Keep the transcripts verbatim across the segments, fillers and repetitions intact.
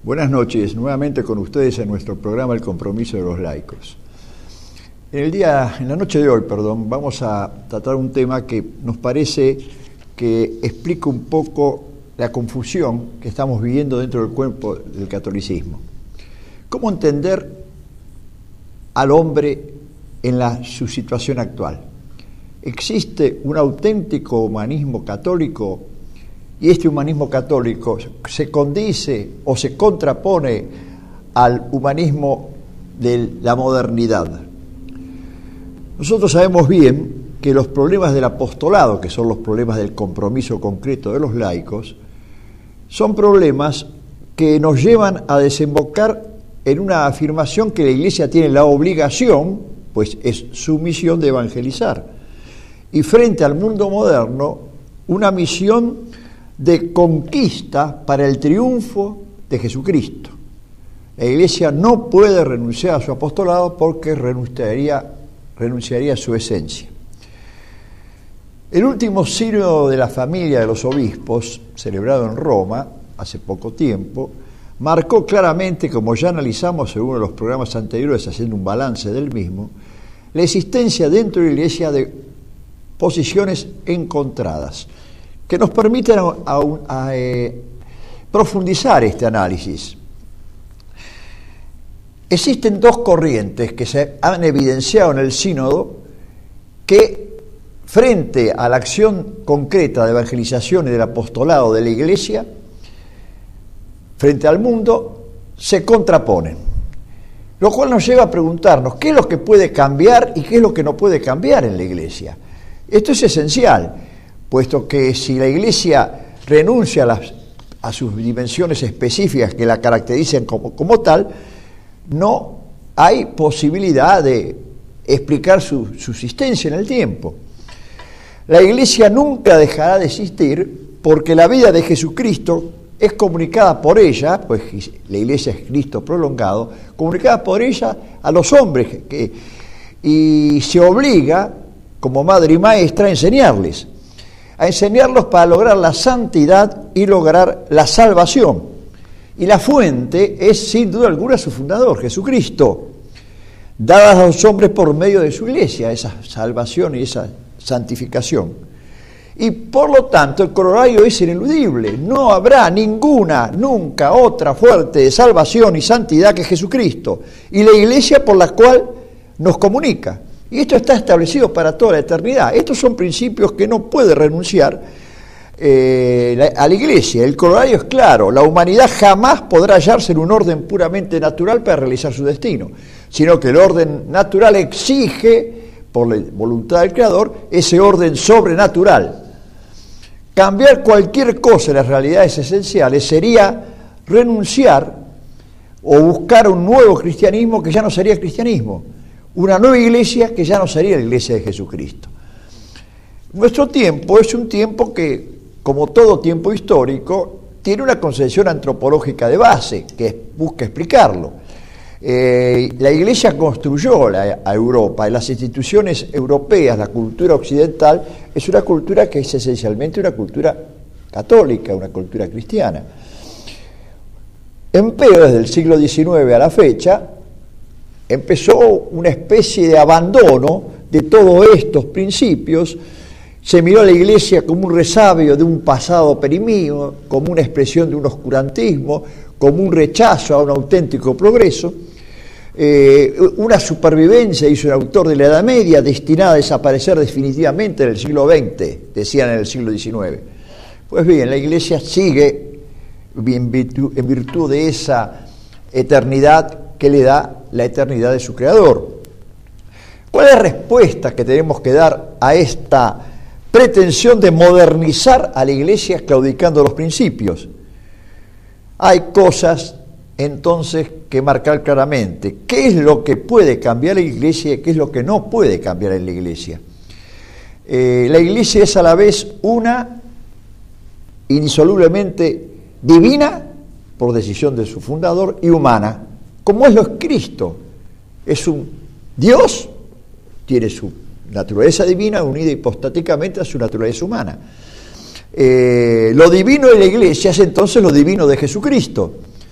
Buenas noches, nuevamente con ustedes en nuestro programa El Compromiso de los Laicos. En el día, en la noche de hoy, perdón, vamos a tratar un tema que nos parece que explica un poco la confusión que estamos viviendo dentro del cuerpo del catolicismo. ¿Cómo entender al hombre en la, su situación actual? ¿Existe un auténtico humanismo católico? Y este humanismo católico se condice o se contrapone al humanismo de la modernidad. Nosotros sabemos bien que los problemas del apostolado, que son los problemas del compromiso concreto de los laicos, son problemas que nos llevan a desembocar en una afirmación que la Iglesia tiene la obligación, pues es su misión de evangelizar. Y frente al mundo moderno, una misión de conquista para el triunfo de Jesucristo. La Iglesia no puede renunciar a su apostolado porque renunciaría, renunciaría a su esencia. El último sínodo de la familia de los obispos, celebrado en Roma hace poco tiempo, marcó claramente, como ya analizamos en uno de los programas anteriores haciendo un balance del mismo, la existencia dentro de la Iglesia de posiciones encontradas, que nos permiten a, a, a, eh, profundizar este análisis. Existen dos corrientes que se han evidenciado en el sínodo que, frente a la acción concreta de evangelización y del apostolado de la Iglesia, frente al mundo, se contraponen. Lo cual nos lleva a preguntarnos qué es lo que puede cambiar y qué es lo que no puede cambiar en la Iglesia. Esto es esencial, puesto que si la Iglesia renuncia a, las, a sus dimensiones específicas que la caracterizan como, como tal, no hay posibilidad de explicar su subsistencia en el tiempo. La Iglesia nunca dejará de existir porque la vida de Jesucristo es comunicada por ella, pues la Iglesia es Cristo prolongado, comunicada por ella a los hombres que, y se obliga, como madre y maestra, a enseñarles. a enseñarlos para lograr la santidad y lograr la salvación. Y la fuente es, sin duda alguna, su fundador, Jesucristo, dadas a los hombres por medio de su Iglesia, esa salvación y esa santificación. Y por lo tanto, el corolario es ineludible. No habrá ninguna, nunca otra fuente de salvación y santidad que Jesucristo y la Iglesia por la cual nos comunica. Y esto está establecido para toda la eternidad. Estos son principios que no puede renunciar eh, la, a la Iglesia. El corolario es claro: la humanidad jamás podrá hallarse en un orden puramente natural para realizar su destino, sino que el orden natural exige, por la voluntad del Creador, ese orden sobrenatural. Cambiar cualquier cosa en las realidades esenciales sería renunciar o buscar un nuevo cristianismo que ya no sería cristianismo, una nueva iglesia que ya no sería la iglesia de Jesucristo. Nuestro tiempo es un tiempo que, como todo tiempo histórico, tiene una concepción antropológica de base que busca explicarlo. Eh, la Iglesia construyó la, a Europa, y las instituciones europeas, la cultura occidental, es una cultura que es esencialmente una cultura católica, una cultura cristiana. Empero, desde el siglo diecinueve a la fecha, empezó una especie de abandono de todos estos principios. Se miró a la Iglesia como un resabio de un pasado oprimido, como una expresión de un oscurantismo, como un rechazo a un auténtico progreso, eh, una supervivencia, hizo un autor de la Edad Media, destinada a desaparecer definitivamente en el siglo veinte, decían en el siglo diecinueve. Pues bien, la Iglesia sigue en virtud, en virtud de esa eternidad que le da la eternidad de su Creador. ¿Cuál es la respuesta que tenemos que dar a esta pretensión de modernizar a la Iglesia claudicando los principios? Hay cosas entonces que marcar claramente. ¿Qué es lo que puede cambiar la Iglesia y qué es lo que no puede cambiar en la Iglesia? Eh, la Iglesia es a la vez una, indisolublemente divina, por decisión de su fundador, y humana, como es lo es Cristo. Es un Dios, tiene su naturaleza divina unida hipostáticamente a su naturaleza humana. Eh, lo divino de la Iglesia es entonces lo divino de Jesucristo.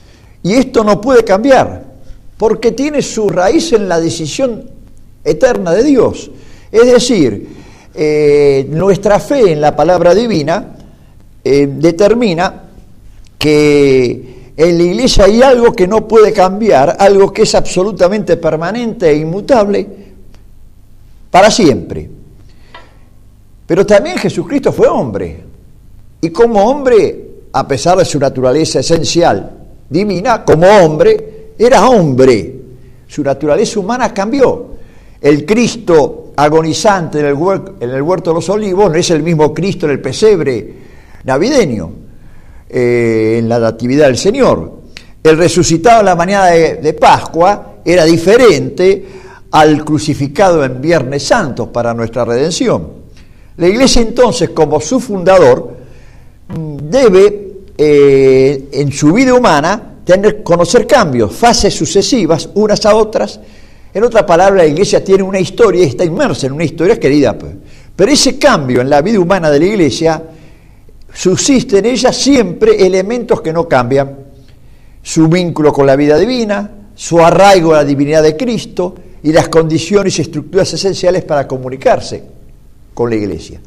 Y esto no puede cambiar, porque tiene su raíz en la decisión eterna de Dios. Es decir, eh, nuestra fe en la palabra divina eh, determina que en la iglesia hay algo que no puede cambiar, algo que es absolutamente permanente e inmutable para siempre. Pero también Jesucristo fue hombre, y como hombre, a pesar de su naturaleza esencial divina, como hombre, era hombre. Su naturaleza humana cambió. El Cristo agonizante en el, huer- en el huerto de los olivos no es el mismo Cristo en el pesebre navideño, eh, en la natividad del Señor. El resucitado en la mañana de, de Pascua era diferente al crucificado en Viernes Santo para nuestra redención. La Iglesia entonces, como su fundador, debe eh, en su vida humana tener, conocer cambios, fases sucesivas, unas a otras. En otra palabra, la Iglesia tiene una historia y está inmersa en una historia querida. Pero ese cambio en la vida humana de la Iglesia, subsiste en ella siempre elementos que no cambian. Su vínculo con la vida divina, su arraigo a la divinidad de Cristo y las condiciones y estructuras esenciales para comunicarse con la Iglesia.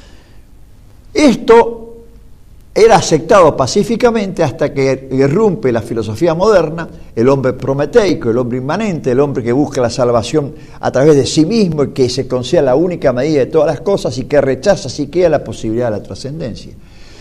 Esto era aceptado pacíficamente hasta que irrumpe la filosofía moderna, el hombre prometeico, el hombre inmanente, el hombre que busca la salvación a través de sí mismo y que se considera la única medida de todas las cosas y que rechaza siquiera la posibilidad de la trascendencia.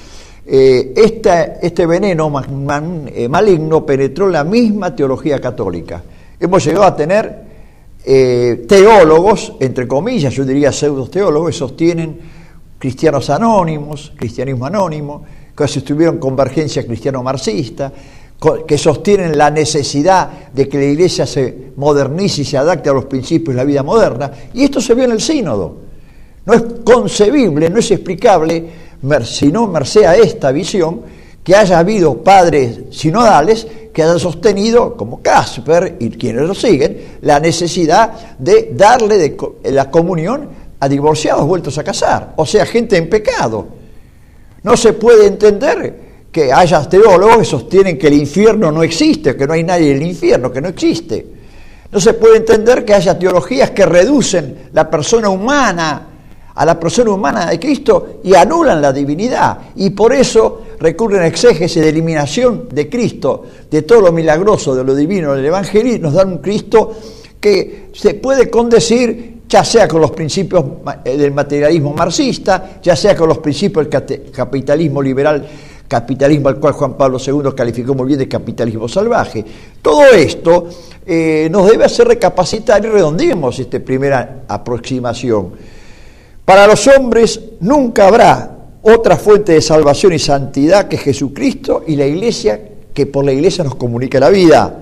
Eh, esta, este veneno man, man, eh, maligno penetró en la misma teología católica. Hemos llegado a tener eh, teólogos, entre comillas, yo diría pseudos teólogos, que sostienen cristianos anónimos, cristianismo anónimo, que sostuvieron convergencia cristiano-marxista, que sostienen la necesidad de que la Iglesia se modernice y se adapte a los principios de la vida moderna, y esto se vio en el sínodo. No es concebible, no es explicable, si no merced a esta visión, que haya habido padres sinodales que hayan sostenido, como Casper y quienes lo siguen, la necesidad de darle de la comunión a divorciados vueltos a casar, o sea, gente en pecado. No se puede entender que haya teólogos que sostienen que el infierno no existe, que no hay nadie en el infierno, que no existe. No se puede entender que haya teologías que reducen la persona humana a la persona humana de Cristo y anulan la divinidad. Y por eso recurren a exégesis de eliminación de Cristo, de todo lo milagroso, de lo divino del Evangelio, y nos dan un Cristo que se puede condecir ya sea con los principios del materialismo marxista, ya sea con los principios del capitalismo liberal, capitalismo al cual Juan Pablo segundo calificó muy bien de capitalismo salvaje. Todo esto eh, nos debe hacer recapacitar y redondeemos esta primera aproximación. Para los hombres nunca habrá otra fuente de salvación y santidad que Jesucristo y la Iglesia, que por la Iglesia nos comunica la vida.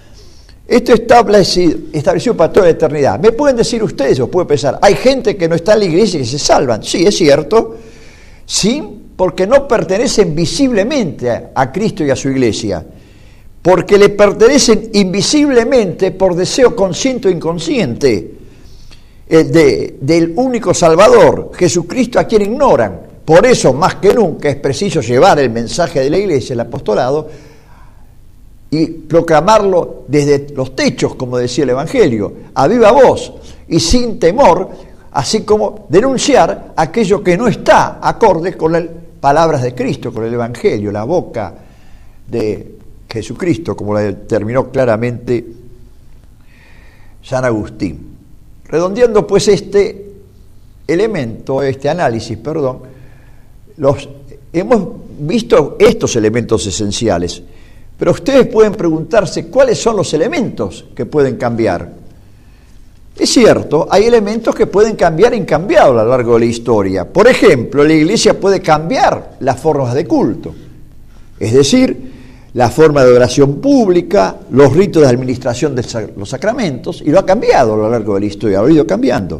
Esto establecido, establecido para toda la eternidad. Me pueden decir ustedes, o pueden pensar, hay gente que no está en la Iglesia y que se salvan. Sí, es cierto. Sí, porque no pertenecen visiblemente a, a Cristo y a su Iglesia. Porque le pertenecen invisiblemente por deseo consciente o inconsciente eh, de, del único Salvador, Jesucristo, a quien ignoran. Por eso, más que nunca, es preciso llevar el mensaje de la Iglesia, el apostolado, y proclamarlo desde los techos, como decía el Evangelio, a viva voz y sin temor, así como denunciar aquello que no está acorde con las palabras de Cristo, con el Evangelio, la boca de Jesucristo, como la determinó claramente San Agustín. Redondeando pues este elemento, este análisis, perdón, los, hemos visto estos elementos esenciales. Pero ustedes pueden preguntarse cuáles son los elementos que pueden cambiar. Es cierto, hay elementos que pueden cambiar e incambiado a lo largo de la historia. Por ejemplo, la Iglesia puede cambiar las formas de culto, es decir, la forma de oración pública, los ritos de administración de los sacramentos, y lo ha cambiado a lo largo de la historia, ha ido cambiando.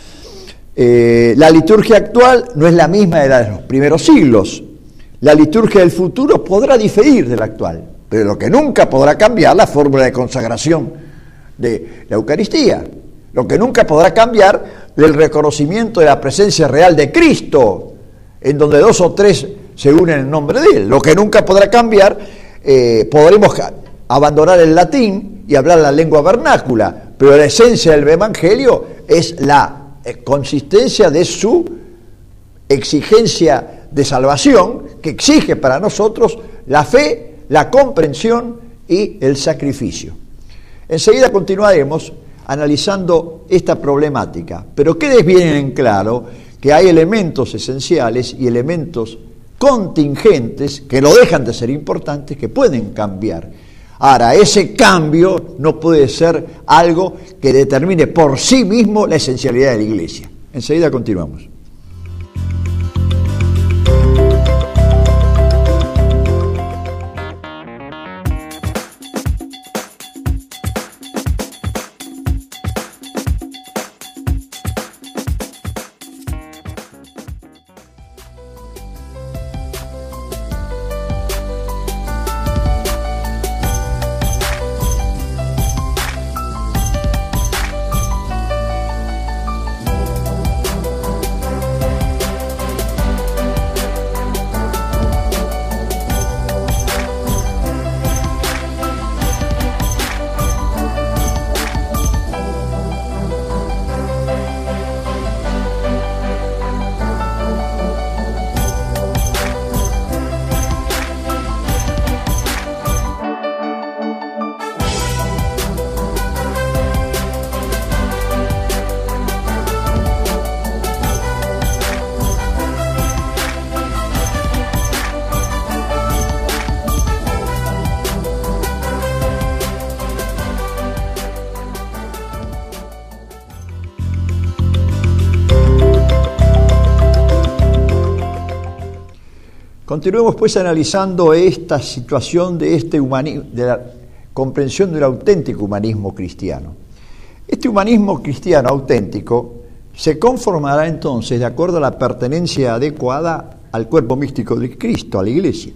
Eh, la liturgia actual no es la misma de la de los primeros siglos. La liturgia del futuro podrá diferir de la actual, pero lo que nunca podrá cambiar la fórmula de consagración de la Eucaristía, lo que nunca podrá cambiar el reconocimiento de la presencia real de Cristo, en donde dos o tres se unen en nombre de Él. Lo que nunca podrá cambiar, eh, podremos abandonar el latín y hablar la lengua vernácula, pero la esencia del Evangelio es la consistencia de su exigencia de salvación, que exige para nosotros la fe, la comprensión y el sacrificio. Enseguida continuaremos analizando esta problemática, pero quede bien en claro que hay elementos esenciales y elementos contingentes que no dejan de ser importantes, que pueden cambiar. Ahora, ese cambio no puede ser algo que determine por sí mismo la esencialidad de la Iglesia. Enseguida continuamos. Continuemos pues analizando esta situación de, este humani- de la comprensión del auténtico humanismo cristiano. Este humanismo cristiano auténtico se conformará entonces de acuerdo a la pertenencia adecuada al cuerpo místico de Cristo, a la Iglesia,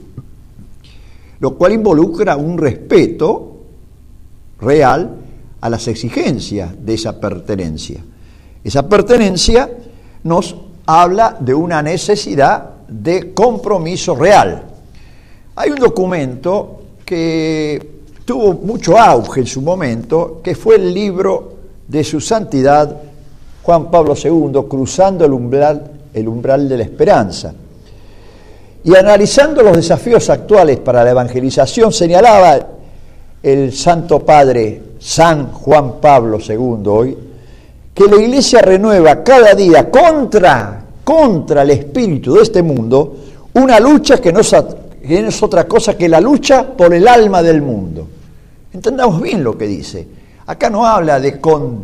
lo cual involucra un respeto real a las exigencias de esa pertenencia. Esa pertenencia nos habla de una necesidad de compromiso real. Hay un documento que tuvo mucho auge en su momento, que fue el libro de su santidad Juan Pablo segundo, Cruzando el umbral, el umbral de la esperanza. Y analizando los desafíos actuales para la evangelización, señalaba el Santo Padre San Juan Pablo segundo hoy, que la Iglesia renueva cada día contra contra el espíritu de este mundo, una lucha que no, es, que no es otra cosa que la lucha por el alma del mundo. Entendamos bien lo que dice. Acá no habla de, con,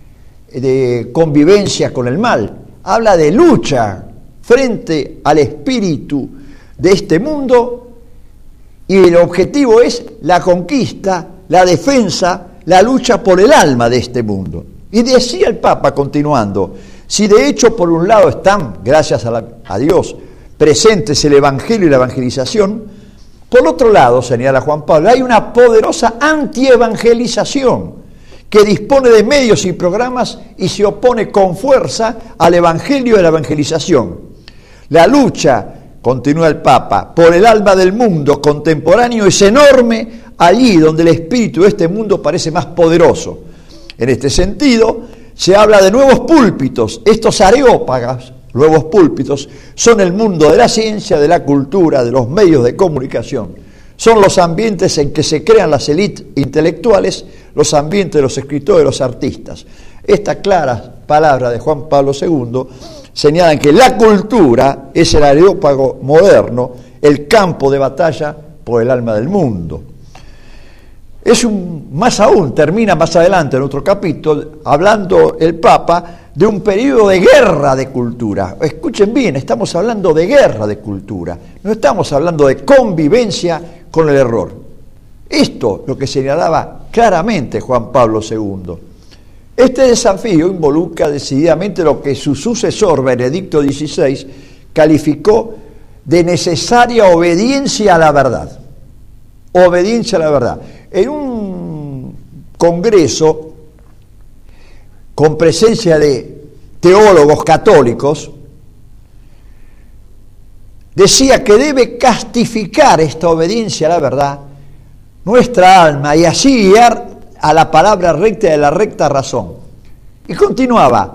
de convivencia con el mal, habla de lucha frente al espíritu de este mundo, y el objetivo es la conquista, la defensa, la lucha por el alma de este mundo. Y decía el Papa, continuando, si de hecho por un lado están, gracias a, la, a Dios, presentes el Evangelio y la evangelización, por otro lado, señala Juan Pablo, hay una poderosa antievangelización que dispone de medios y programas y se opone con fuerza al Evangelio y la evangelización. La lucha, continúa el Papa, por el alma del mundo contemporáneo es enorme allí donde el espíritu de este mundo parece más poderoso. En este sentido, se habla de nuevos púlpitos. Estos areópagas, nuevos púlpitos, son el mundo de la ciencia, de la cultura, de los medios de comunicación. Son los ambientes en que se crean las élites intelectuales, los ambientes de los escritores, de los artistas. Estas claras palabras de Juan Pablo segundo señalan que la cultura es el areópago moderno, el campo de batalla por el alma del mundo. Es un, más aún, termina más adelante en otro capítulo, hablando el Papa de un periodo de guerra de cultura. Escuchen bien, estamos hablando de guerra de cultura, no estamos hablando de convivencia con el error. Esto lo que señalaba claramente Juan Pablo segundo. Este desafío involucra decididamente lo que su sucesor, Benedicto dieciséis, calificó de necesaria obediencia a la verdad. Obediencia a la verdad. En un congreso con presencia de teólogos católicos, decía que debe castificar esta obediencia a la verdad nuestra alma y así guiar a la palabra recta y a la recta razón. Y continuaba,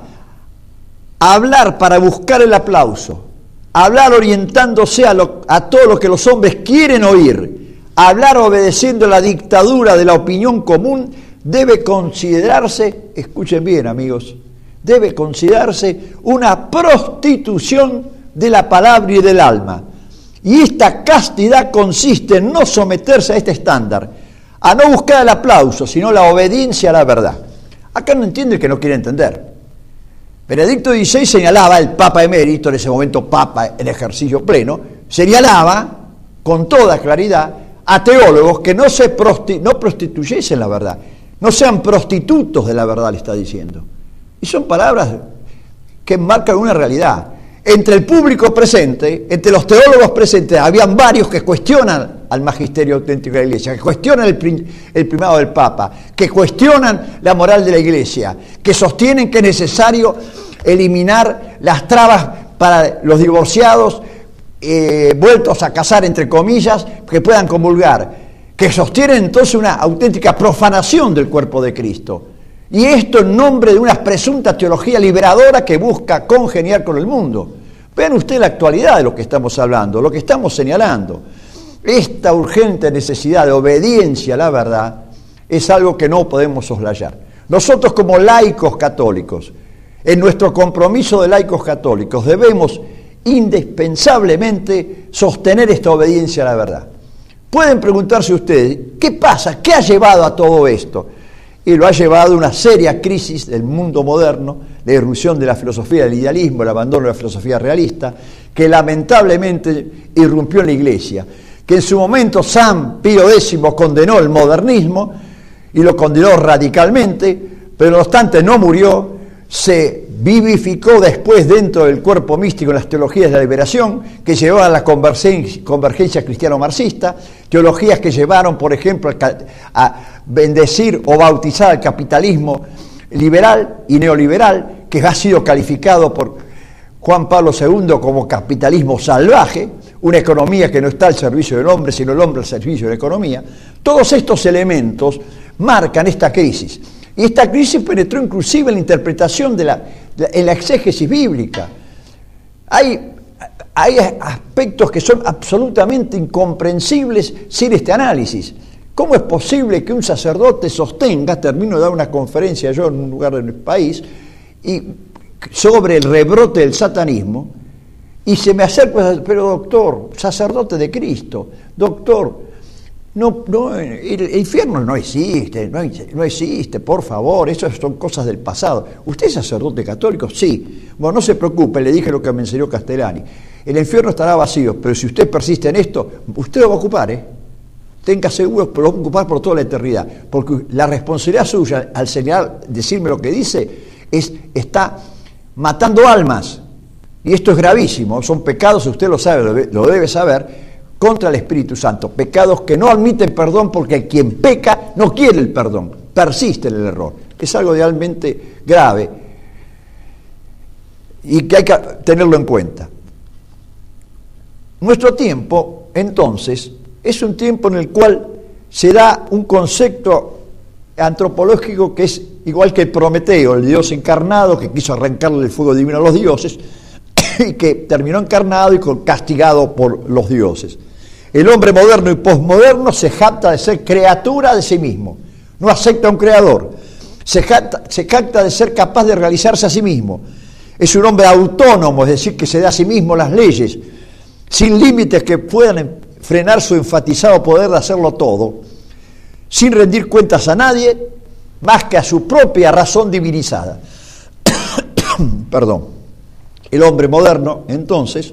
hablar para buscar el aplauso, hablar orientándose a, lo, a todo lo que los hombres quieren oír, hablar obedeciendo la dictadura de la opinión común, debe considerarse, escuchen bien amigos, debe considerarse una prostitución de la palabra y del alma. Y esta castidad consiste en no someterse a este estándar, a no buscar el aplauso, sino la obediencia a la verdad. Acá no entiende el que no quiere entender. Benedicto dieciséis señalaba, el Papa emérito, en ese momento Papa en ejercicio pleno, señalaba con toda claridad a teólogos que no se prosti- no prostituyesen la verdad, no sean prostitutos de la verdad, le está diciendo. Y son palabras que marcan una realidad. Entre el público presente, entre los teólogos presentes, habían varios que cuestionan al magisterio auténtico de la Iglesia, que cuestionan el, prim- el primado del Papa, que cuestionan la moral de la Iglesia, que sostienen que es necesario eliminar las trabas para los divorciados, eh, vueltos a casar, entre comillas, que puedan comulgar, que sostienen entonces una auténtica profanación del cuerpo de Cristo. Y esto en nombre de una presunta teología liberadora que busca congeniar con el mundo. Vean ustedes la actualidad de lo que estamos hablando, lo que estamos señalando. Esta urgente necesidad de obediencia a la verdad es algo que no podemos soslayar. Nosotros como laicos católicos, en nuestro compromiso de laicos católicos, debemos indispensablemente sostener esta obediencia a la verdad. Pueden preguntarse ustedes, ¿qué pasa? ¿Qué ha llevado a todo esto? Y lo ha llevado a una seria crisis del mundo moderno, la irrupción de la filosofía del idealismo, el abandono de la filosofía realista, que lamentablemente irrumpió en la Iglesia, que en su momento San Pío décimo condenó el modernismo y lo condenó radicalmente, pero no obstante no murió, se vivificó después dentro del cuerpo místico en las teologías de la liberación, que llevaban a la convergencia, convergencia cristiano-marxista, teologías que llevaron, por ejemplo, a bendecir o bautizar al capitalismo liberal y neoliberal, que ha sido calificado por Juan Pablo segundo como capitalismo salvaje, una economía que no está al servicio del hombre, sino el hombre al servicio de la economía. Todos estos elementos marcan esta crisis. Y esta crisis penetró inclusive en la interpretación, de la, de, en la exégesis bíblica. Hay, hay aspectos que son absolutamente incomprensibles sin este análisis. ¿Cómo es posible que un sacerdote sostenga, termino de dar una conferencia yo en un lugar del país, y sobre el rebrote del satanismo, y se me acerca, pero doctor, sacerdote de Cristo, doctor, no, no, el, el infierno no existe, no, no existe, por favor, esas son cosas del pasado. ¿Usted es sacerdote católico? Sí. Bueno, no se preocupe, le dije lo que me enseñó Castellani. El infierno estará vacío, pero si usted persiste en esto, usted lo va a ocupar, ¿eh? Tenga seguro, pero lo va a ocupar por toda la eternidad, porque la responsabilidad suya, al señalar, decirme lo que dice, es, está matando almas, y esto es gravísimo, son pecados, usted lo sabe, lo debe, lo debe saber, contra el Espíritu Santo, pecados que no admiten perdón porque quien peca no quiere el perdón, persiste en el error. Es algo realmente grave y que hay que tenerlo en cuenta. Nuestro tiempo, entonces, es un tiempo en el cual se da un concepto antropológico que es igual que el Prometeo, el Dios encarnado que quiso arrancarle el fuego divino a los dioses y que terminó encarnado y castigado por los dioses. El hombre moderno y posmoderno se jacta de ser criatura de sí mismo, no acepta a un creador, se jacta, se jacta de ser capaz de realizarse a sí mismo. Es un hombre autónomo, es decir, que se da a sí mismo las leyes, sin límites que puedan frenar su enfatizado poder de hacerlo todo, sin rendir cuentas a nadie, más que a su propia razón divinizada. Perdón. El hombre moderno, entonces,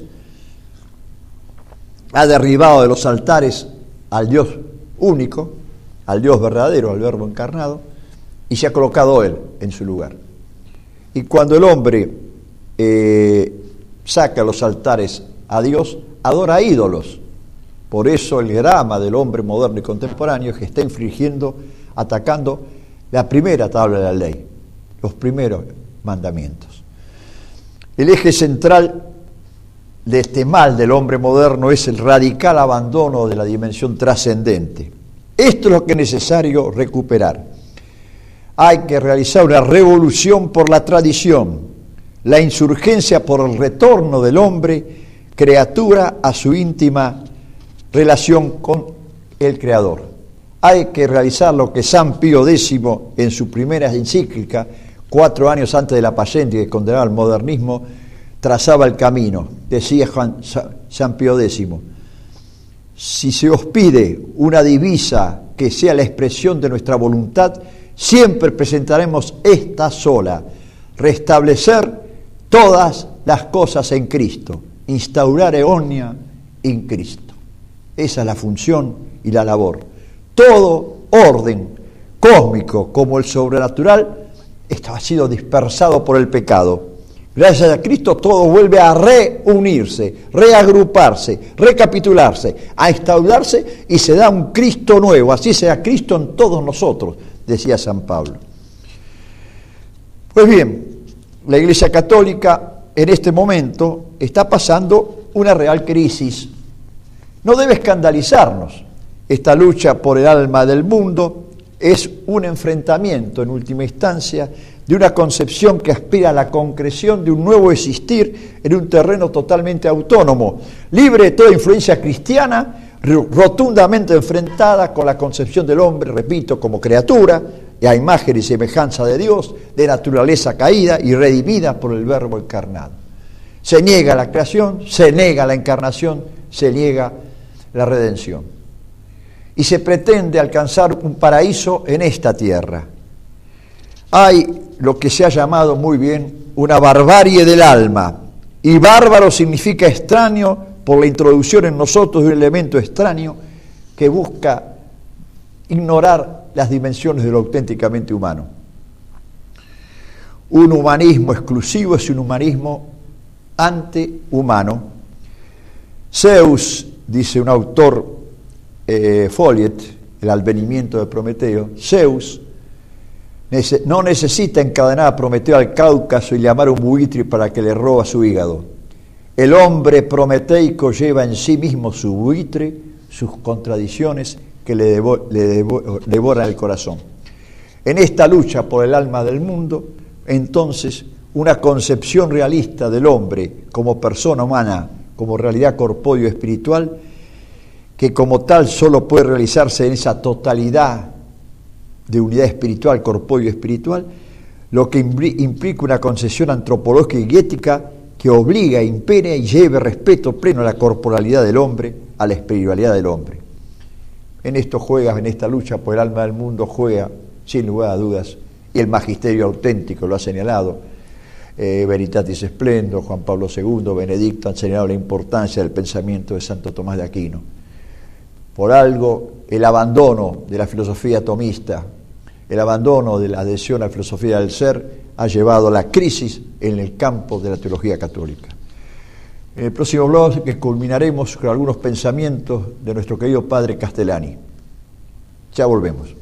ha derribado de los altares al Dios único, al Dios verdadero, al Verbo encarnado, y se ha colocado Él en su lugar. Y cuando el hombre eh, saca los altares a Dios, adora a ídolos. Por eso el drama del hombre moderno y contemporáneo es que está infringiendo, atacando la primera tabla de la ley, los primeros mandamientos. El eje central de este mal del hombre moderno es el radical abandono de la dimensión trascendente. Esto es lo que es necesario recuperar. Hay que realizar una revolución por la tradición, la insurgencia por el retorno del hombre, criatura, a su íntima relación con el Creador. Hay que realizar lo que San Pío décimo, en su primera encíclica, cuatro años antes de la Paciencia, que condenaba el modernismo, trazaba el camino. Decía Juan, San Pío décimo, si se os pide una divisa que sea la expresión de nuestra voluntad, siempre presentaremos esta sola: restablecer todas las cosas en Cristo, instaurare omnia in Cristo. Esa es la función y la labor. Todo orden cósmico como el sobrenatural esto ha sido dispersado por el pecado. Gracias a Cristo todo vuelve a reunirse, reagruparse, recapitularse, a instaurarse y se da un Cristo nuevo. Así sea Cristo en todos nosotros, decía San Pablo. Pues bien, la Iglesia Católica en este momento está pasando una real crisis. No debe escandalizarnos. Esta lucha por el alma del mundo es un enfrentamiento, en última instancia, de una concepción que aspira a la concreción de un nuevo existir en un terreno totalmente autónomo, libre de toda influencia cristiana, rotundamente enfrentada con la concepción del hombre, repito, como criatura, a imagen y semejanza de Dios, de naturaleza caída y redimida por el Verbo encarnado. Se niega la creación, se niega la encarnación, se niega la redención. Y se pretende alcanzar un paraíso en esta tierra. Hay lo que se ha llamado muy bien una barbarie del alma, y bárbaro significa extraño por la introducción en nosotros de un elemento extraño que busca ignorar las dimensiones de lo auténticamente humano. Un humanismo exclusivo es un humanismo antihumano. Zeus, dice un autor, eh, Folliet, el advenimiento de Prometeo, Zeus nece- no necesita encadenar a Prometeo al Cáucaso y llamar a un buitre para que le roba su hígado. El hombre prometeico lleva en sí mismo su buitre, sus contradicciones que le, devo- le devo- devoran el corazón. En esta lucha por el alma del mundo, entonces, una concepción realista del hombre como persona humana, como realidad corpóreo y espiritual, que como tal solo puede realizarse en esa totalidad de unidad espiritual, corpóreo y espiritual, lo que implica una concepción antropológica y ética que obliga, impere y lleve respeto pleno a la corporalidad del hombre, a la espiritualidad del hombre. En esto juega, en esta lucha por el alma del mundo, juega, sin lugar a dudas, y el magisterio auténtico lo ha señalado, eh, Veritatis Splendor, Juan Pablo segundo, Benedicto han señalado la importancia del pensamiento de Santo Tomás de Aquino. Por algo, el abandono de la filosofía tomista, el abandono de la adhesión a la filosofía del ser, ha llevado a la crisis en el campo de la teología católica. En el próximo blog que culminaremos con algunos pensamientos de nuestro querido padre Castellani. Ya volvemos.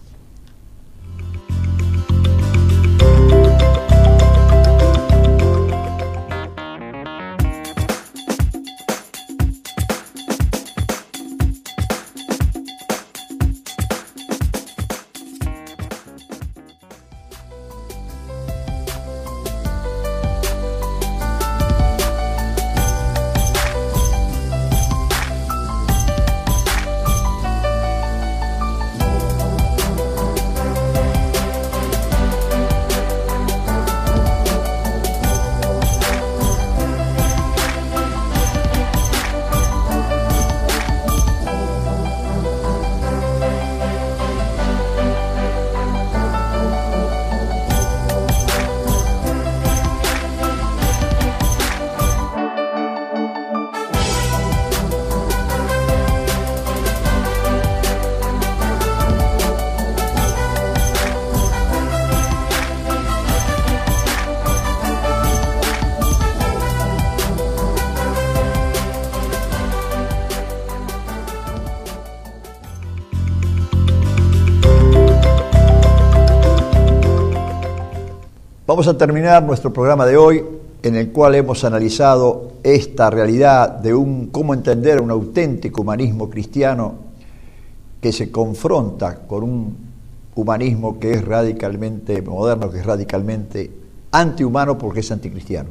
Vamos a terminar nuestro programa de hoy, en el cual hemos analizado esta realidad de un cómo entender un auténtico humanismo cristiano que se confronta con un humanismo que es radicalmente moderno, que es radicalmente antihumano porque es anticristiano.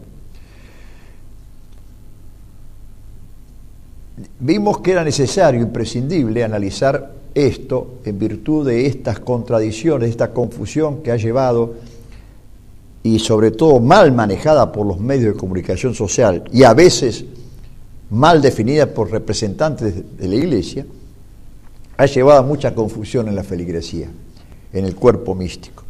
Vimos que era necesario, imprescindible, analizar esto en virtud de estas contradicciones, esta confusión que ha llevado, y sobre todo mal manejada por los medios de comunicación social, y a veces mal definida por representantes de la Iglesia, ha llevado a mucha confusión en la feligresía, en el cuerpo místico.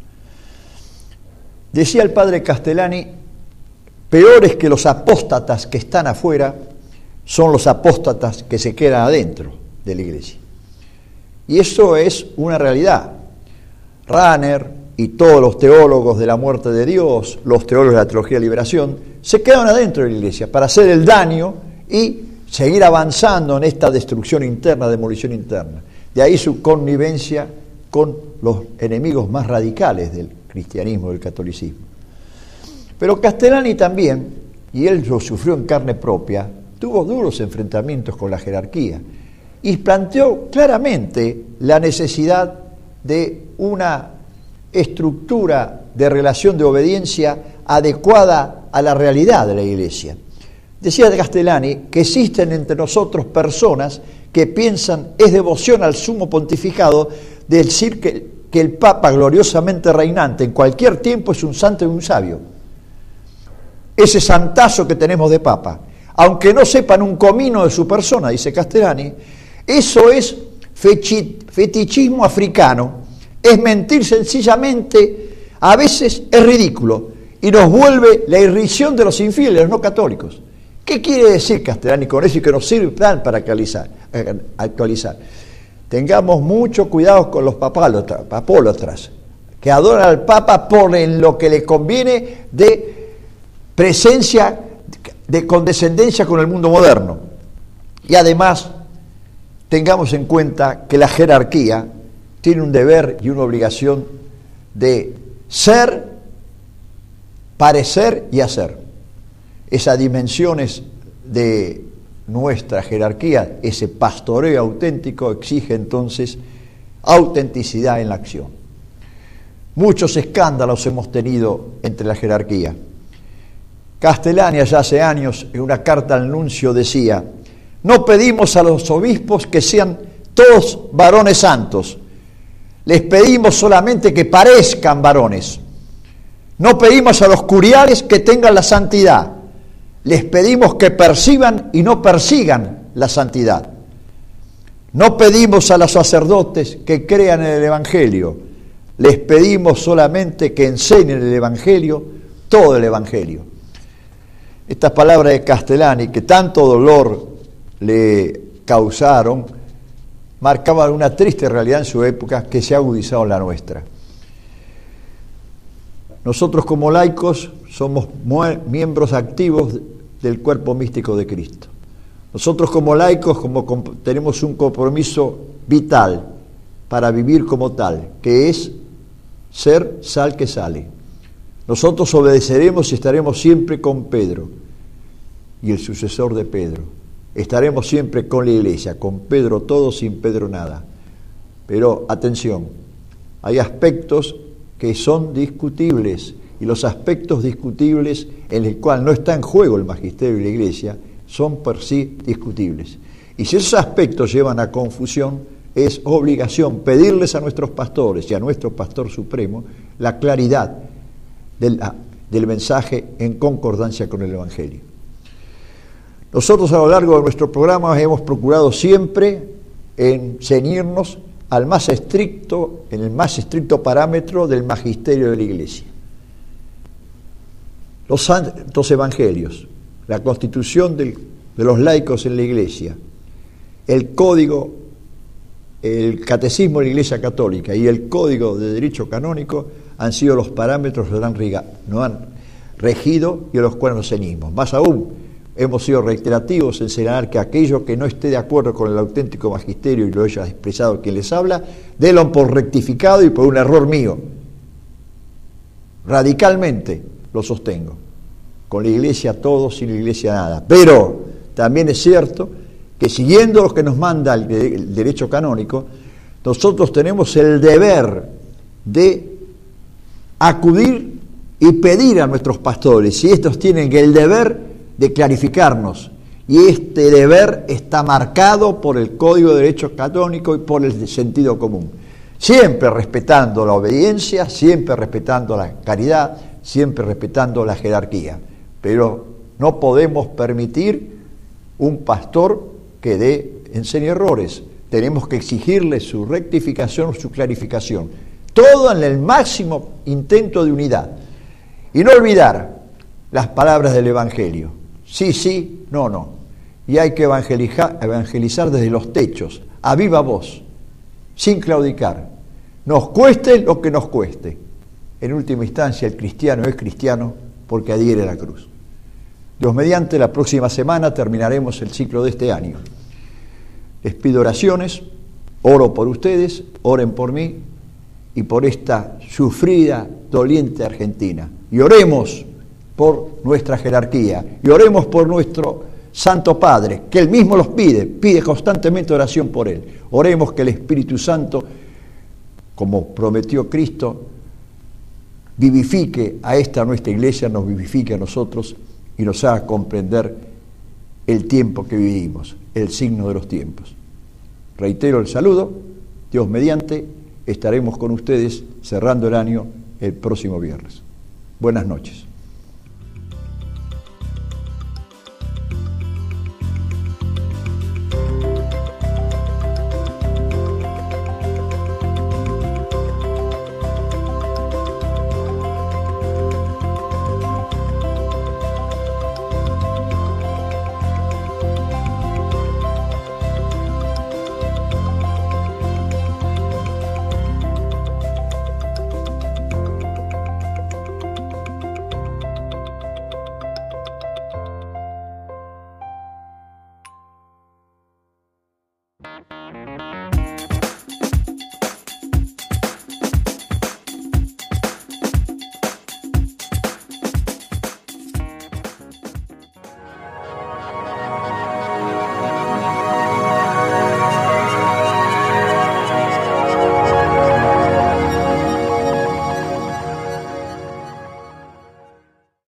Decía el padre Castellani, peores que los apóstatas que están afuera son los apóstatas que se quedan adentro de la Iglesia. Y eso es una realidad. Rahner y todos los teólogos de la muerte de Dios, los teólogos de la teología de liberación, se quedan adentro de la Iglesia para hacer el daño y seguir avanzando en esta destrucción interna, demolición interna. De ahí su connivencia con los enemigos más radicales del cristianismo, del catolicismo. Pero Castellani también, y él lo sufrió en carne propia, tuvo duros enfrentamientos con la jerarquía y planteó claramente la necesidad de una estructura de relación de obediencia adecuada a la realidad de la Iglesia. Decía de Castellani que existen entre nosotros personas que piensan es devoción al sumo pontificado decir que, que el Papa gloriosamente reinante en cualquier tiempo es un santo y un sabio. Ese santazo que tenemos de Papa, aunque no sepan un comino de su persona, dice Castellani, eso es fechi, fetichismo africano, es mentir sencillamente, a veces es ridículo y nos vuelve la irrisión de los infieles, los no católicos. ¿Qué quiere decir Castellani con eso y que nos sirve para actualizar? actualizar? Tengamos mucho cuidado con los papólatras, que adoran al Papa por en lo que le conviene de presencia, de condescendencia con el mundo moderno. Y además, tengamos en cuenta que la jerarquía tiene un deber y una obligación de ser, parecer y hacer. Esas dimensiones de nuestra jerarquía, ese pastoreo auténtico, exige entonces autenticidad en la acción. Muchos escándalos hemos tenido entre la jerarquía. Castellani, ya hace años, en una carta al nuncio decía: no pedimos a los obispos que sean todos varones santos, les pedimos solamente que parezcan varones. No pedimos a los curiales que tengan la santidad, les pedimos que perciban y no persigan la santidad. No pedimos a los sacerdotes que crean en el Evangelio, les pedimos solamente que enseñen el Evangelio, todo el Evangelio. Estas palabras de Castellani, que tanto dolor le causaron, marcaban una triste realidad en su época que se ha agudizado en la nuestra. Nosotros como laicos somos miembros activos del cuerpo místico de Cristo. Nosotros como laicos como tenemos un compromiso vital para vivir como tal, que es ser sal que sale. Nosotros obedeceremos y estaremos siempre con Pedro y el sucesor de Pedro. Estaremos siempre con la Iglesia, con Pedro todo, sin Pedro nada. Pero atención, hay aspectos que son discutibles, y los aspectos discutibles en el cual no está en juego el magisterio y la Iglesia son por sí discutibles. Y si esos aspectos llevan a confusión, es obligación pedirles a nuestros pastores y a nuestro pastor supremo la claridad del, del mensaje en concordancia con el Evangelio. Nosotros a lo largo de nuestro programa hemos procurado siempre en ceñirnos al más estricto, en el más estricto parámetro del magisterio de la Iglesia. Los santos evangelios, la constitución del, de los laicos en la Iglesia, el código, el catecismo de la Iglesia Católica y el código de derecho canónico han sido los parámetros que nos han, nos han regido y a los cuales nos ceñimos. Más aún, hemos sido reiterativos en señalar que aquello que no esté de acuerdo con el auténtico magisterio y lo haya expresado quien les habla, délo por rectificado y por un error mío. Radicalmente lo sostengo. Con la Iglesia todo, sin la Iglesia nada. Pero también es cierto que siguiendo lo que nos manda el, el derecho canónico, nosotros tenemos el deber de acudir y pedir a nuestros pastores, y estos tienen el deber de clarificarnos, y este deber está marcado por el Código de Derecho Canónico y por el sentido común, siempre respetando la obediencia, siempre respetando la caridad, siempre respetando la jerarquía, pero no podemos permitir un pastor que dé, enseñe errores. Tenemos que exigirle su rectificación, su clarificación, todo en el máximo intento de unidad. Y no olvidar las palabras del Evangelio. Sí, sí, no, no. Y hay que evangelizar, evangelizar desde los techos, a viva voz, sin claudicar. Nos cueste lo que nos cueste. En última instancia, el cristiano es cristiano porque adhiere a la cruz. Dios mediante, la próxima semana terminaremos el ciclo de este año. Les pido oraciones, oro por ustedes, oren por mí y por esta sufrida, doliente Argentina. Y oremos por nuestra jerarquía, y oremos por nuestro Santo Padre, que Él mismo los pide, pide constantemente oración por Él. Oremos que el Espíritu Santo, como prometió Cristo, vivifique a esta nuestra iglesia, nos vivifique a nosotros y nos haga comprender el tiempo que vivimos, el signo de los tiempos. Reitero el saludo, Dios mediante, estaremos con ustedes cerrando el año el próximo viernes. Buenas noches.